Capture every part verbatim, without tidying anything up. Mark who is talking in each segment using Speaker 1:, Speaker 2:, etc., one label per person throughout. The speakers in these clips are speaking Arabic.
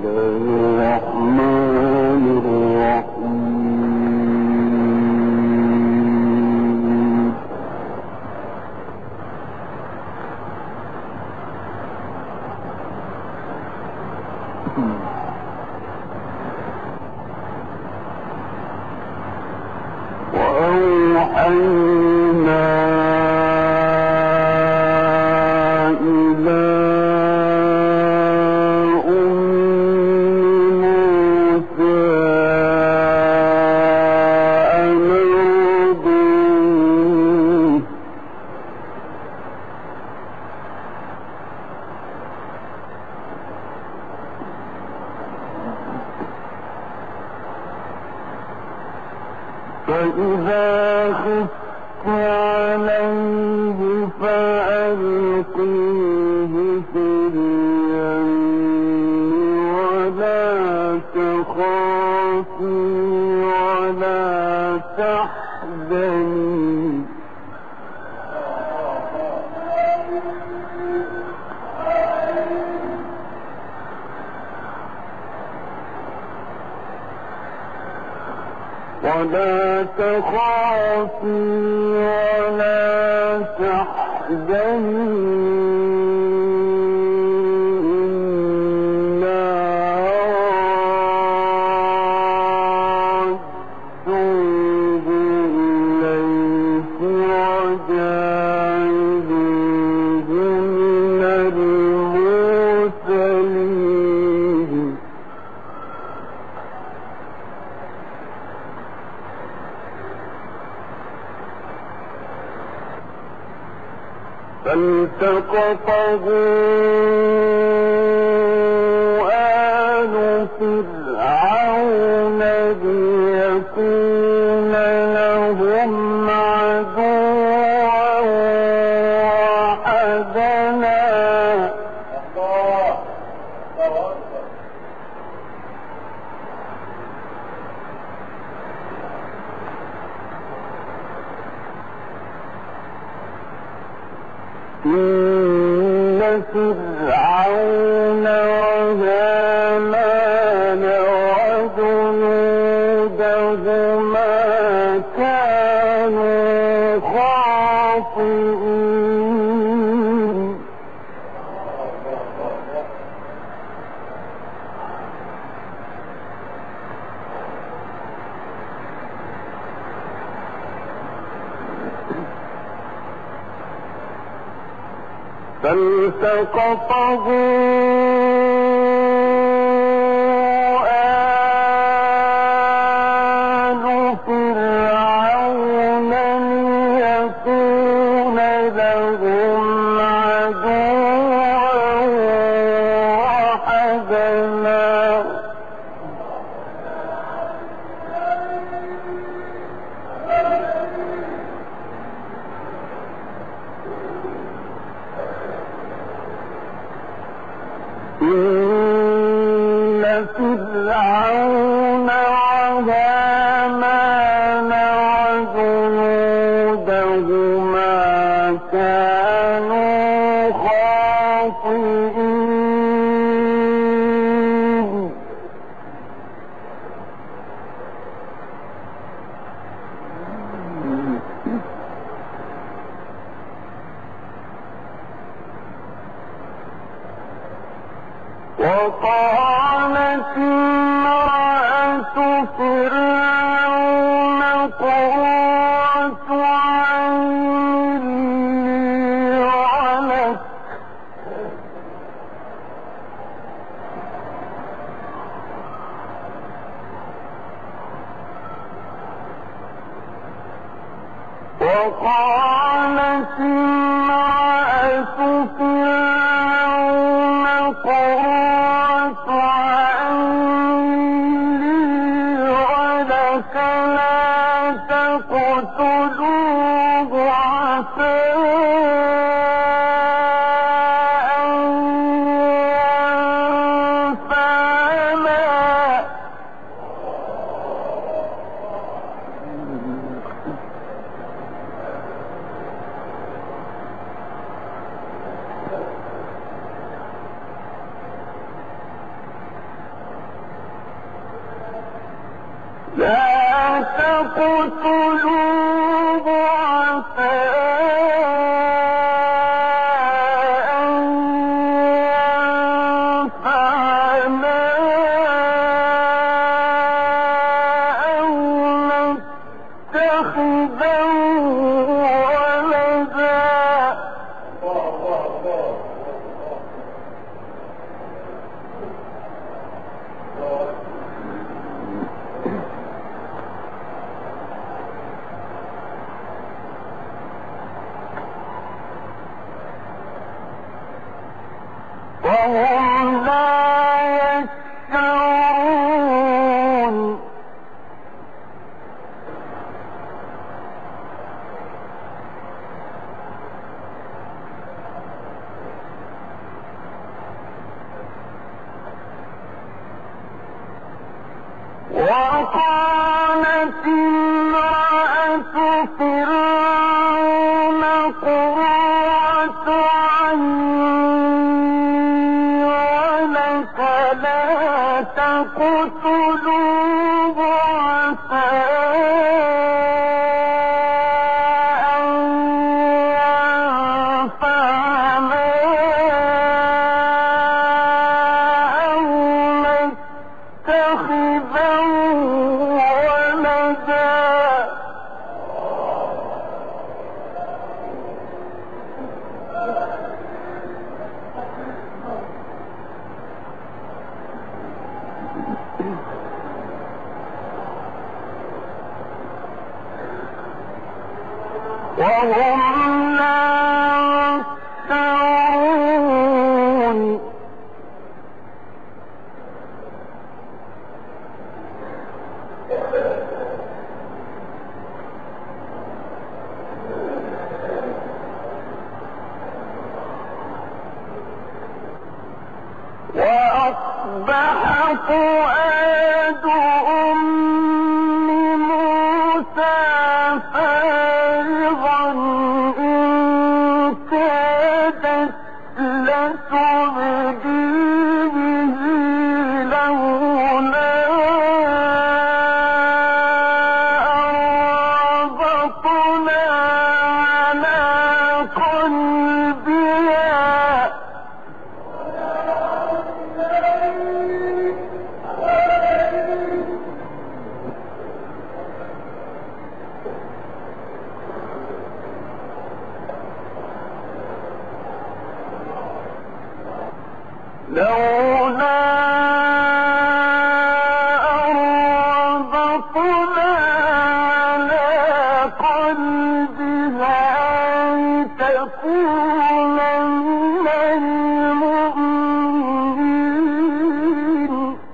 Speaker 1: فإذا خفت عليه فألقيه في اليم ولا تخافي ولا تحزني ولا تخافي ولا تحزني إنا رادوه إليك وجاعلوه من المرسلين فالتقطه آل فرعون ليكون لهم عدوا وحزنا إن فرعون وهامان وجنودهما كانوا خاطئين فالتقطه آل فرعون ليكون لهم عدوا وحزنا إن فرعون وهامان وجنودهما كانوا خاطئين وقالت امرأة فرعون قرة عين لي ولك وقالت امرأة فرعون قرة عين لي ولك لا تقتلوه عسى أن ينفعنا تقتلوه عسى أن ينفعنا أو نتخذه ولدا. وهم لا يشعرون. وقالت امرأة فرعون قرة عين ولك لا تقتلوه عسى أن ينفعنا أو نتخذه ولدا. وهم لا يشعرون. وأصبح فؤاد أم موسى فارغا إن كادت لتبدي به لولا أربطنا على قلبها. لولا أربطنا على قلبها لتكون من المؤمنين.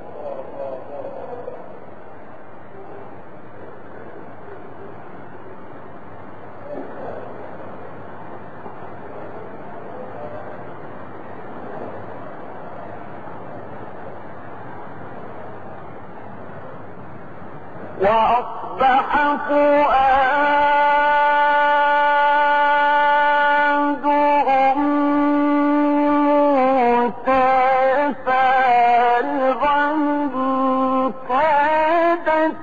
Speaker 1: وأصبح فؤاد أم موسى فارغا إن كادت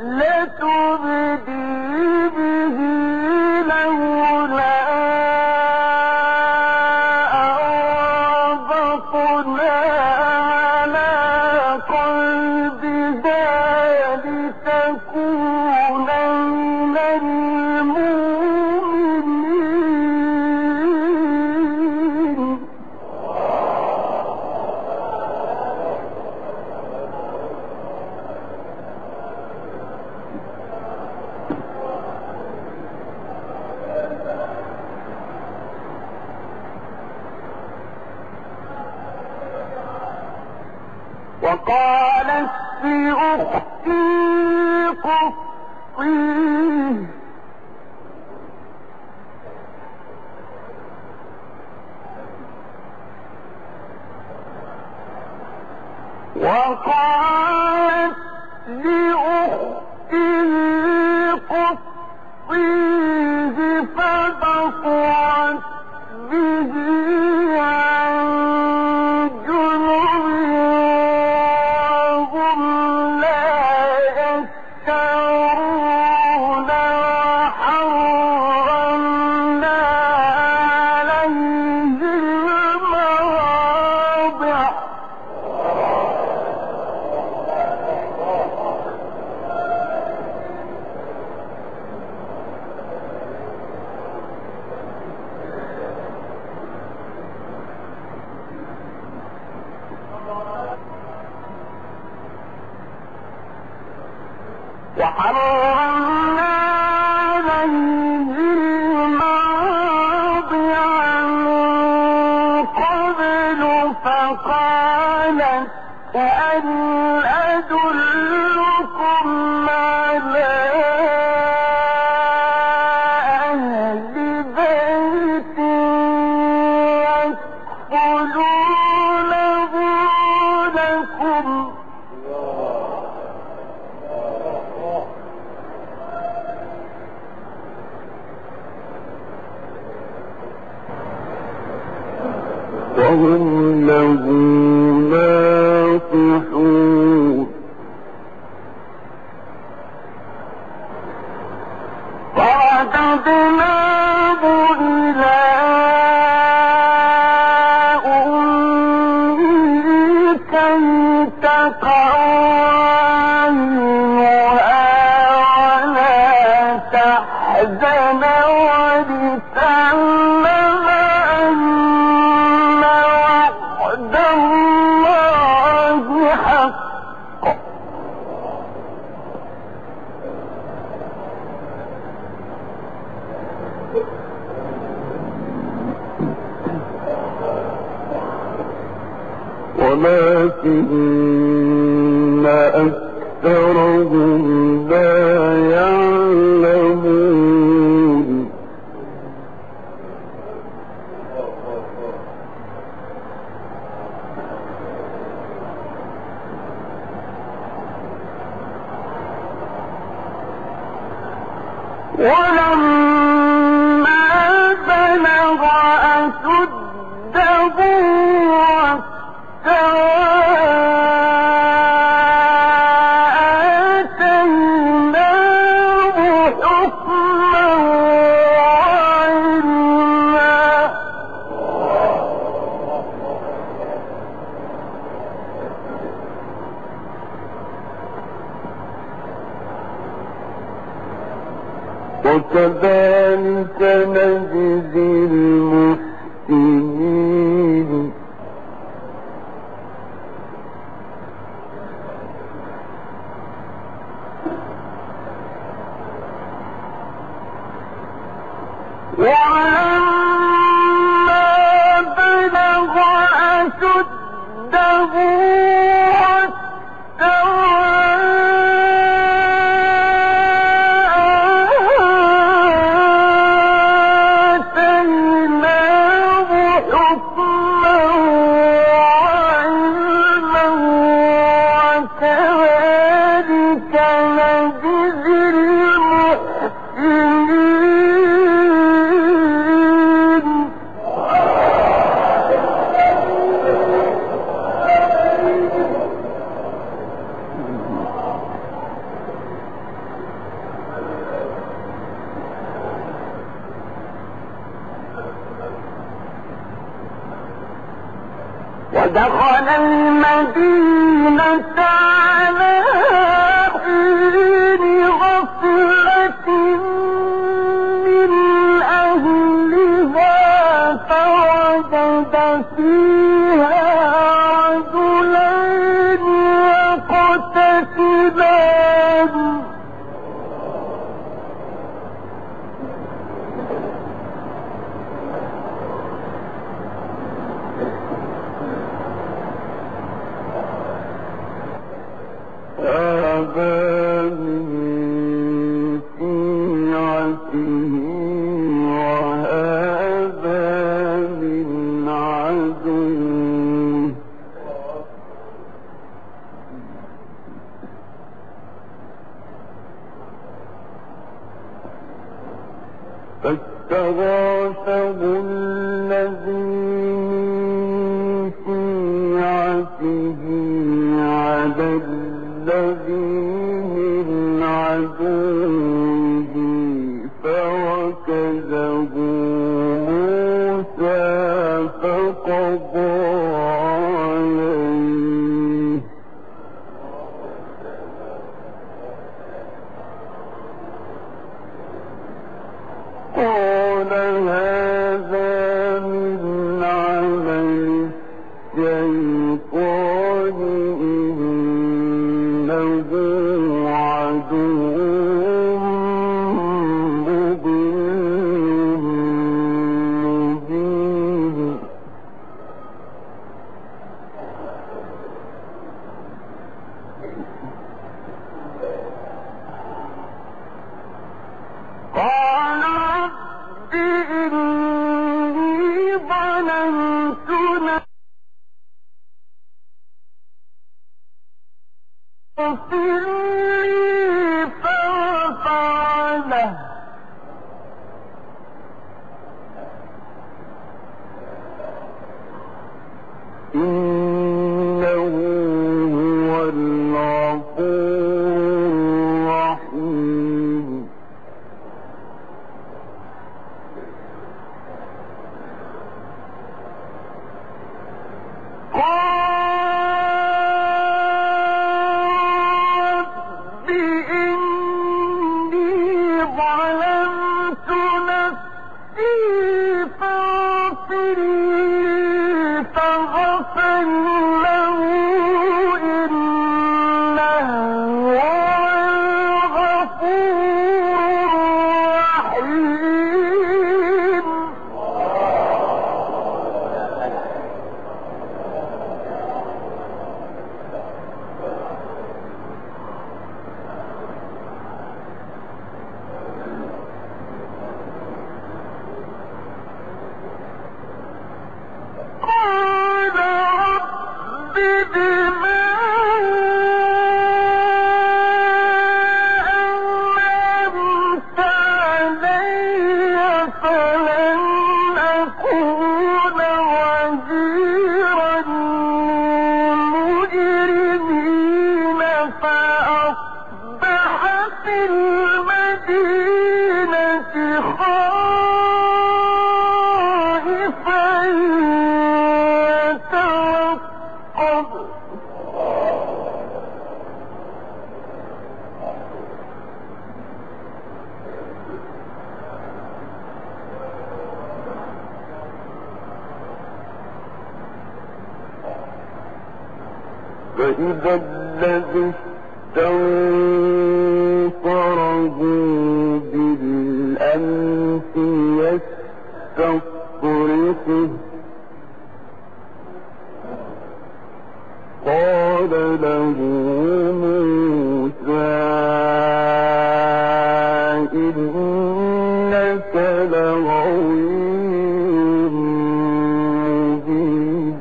Speaker 1: لتبدي به لولا أربطنا على قلبها لتكون من المؤمنين. وقالت لأختي قصيه وقالت لأختي قصيه فبصرت به عن جنب وهم لا يشعرون. وحرمنا عليه المراضع من قبل فقالت هل أدلكم على أهل بيت يكفلونه لكم وهم له ناصحون فرددناه إلى أمه كي تقر عينها ولا تحزن ولتعلم أن وعد الله حق ولكن أكثرهم لا يعلمون ولما بلغ أشده آتيناه حكما وعلما وكذلك نجزي المحسنين ولما بلغ أشده آتيناه حكما وعلما وكذلك نجزي المحسنين ودخل المدينة على حين غفلة من أهلها فوجد فيها رجلين يقتتلان هذا من شيعته وهذا من عدوه فاستغاثه الذي من شيعته على الذي من عدوه فوكزه موسى فقضى عليه قال هذا من فإذا الذي استنصره بالأمس يستصرخه قال له موسى إنك لغوي مبين.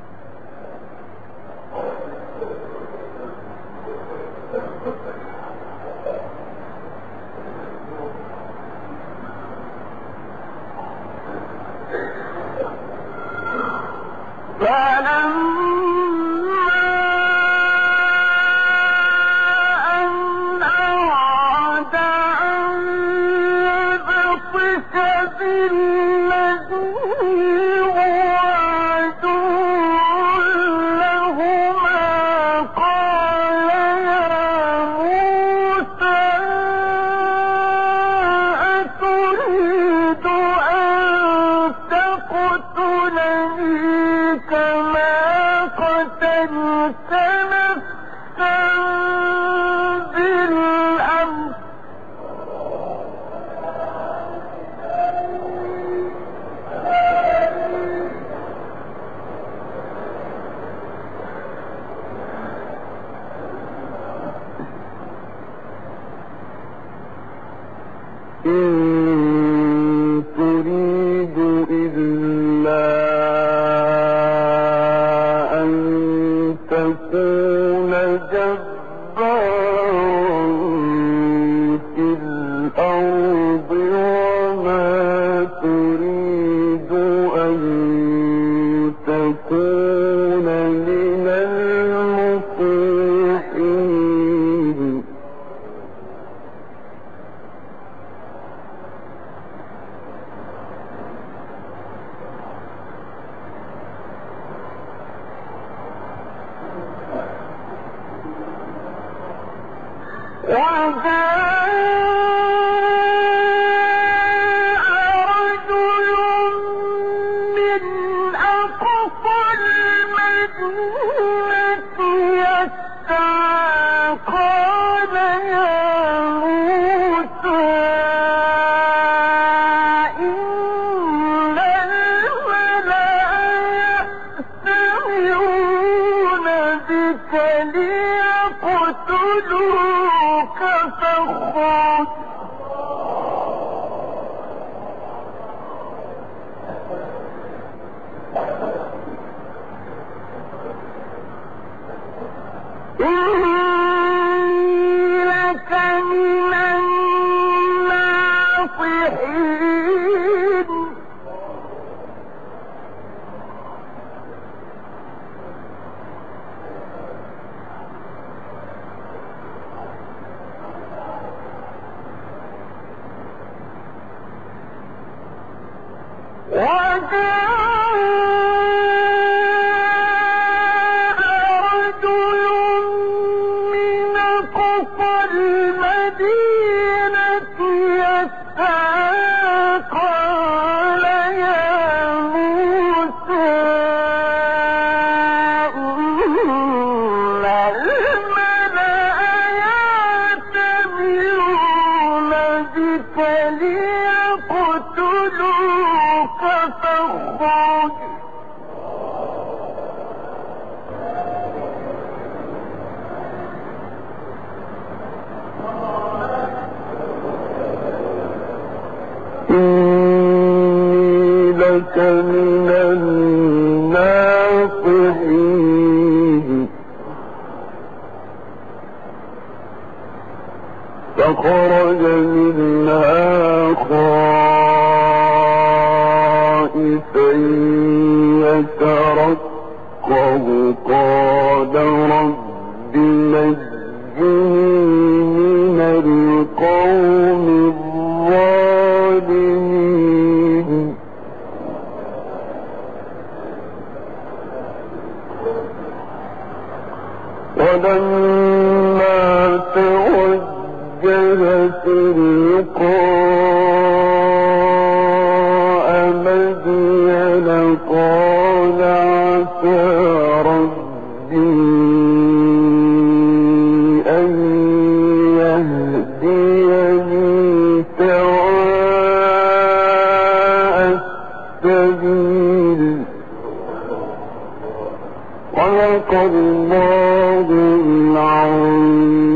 Speaker 1: إن تريد إلا أن تكون جبارا في الأرض وما تريد أن تكون من المصلحين. قال يا خائفا يترقب قال رب نجني من القوم الظالمين ولما توجه تلقاء مدين قال عسى ربي أن يهديني سواء السبيل صدق الله العظيم.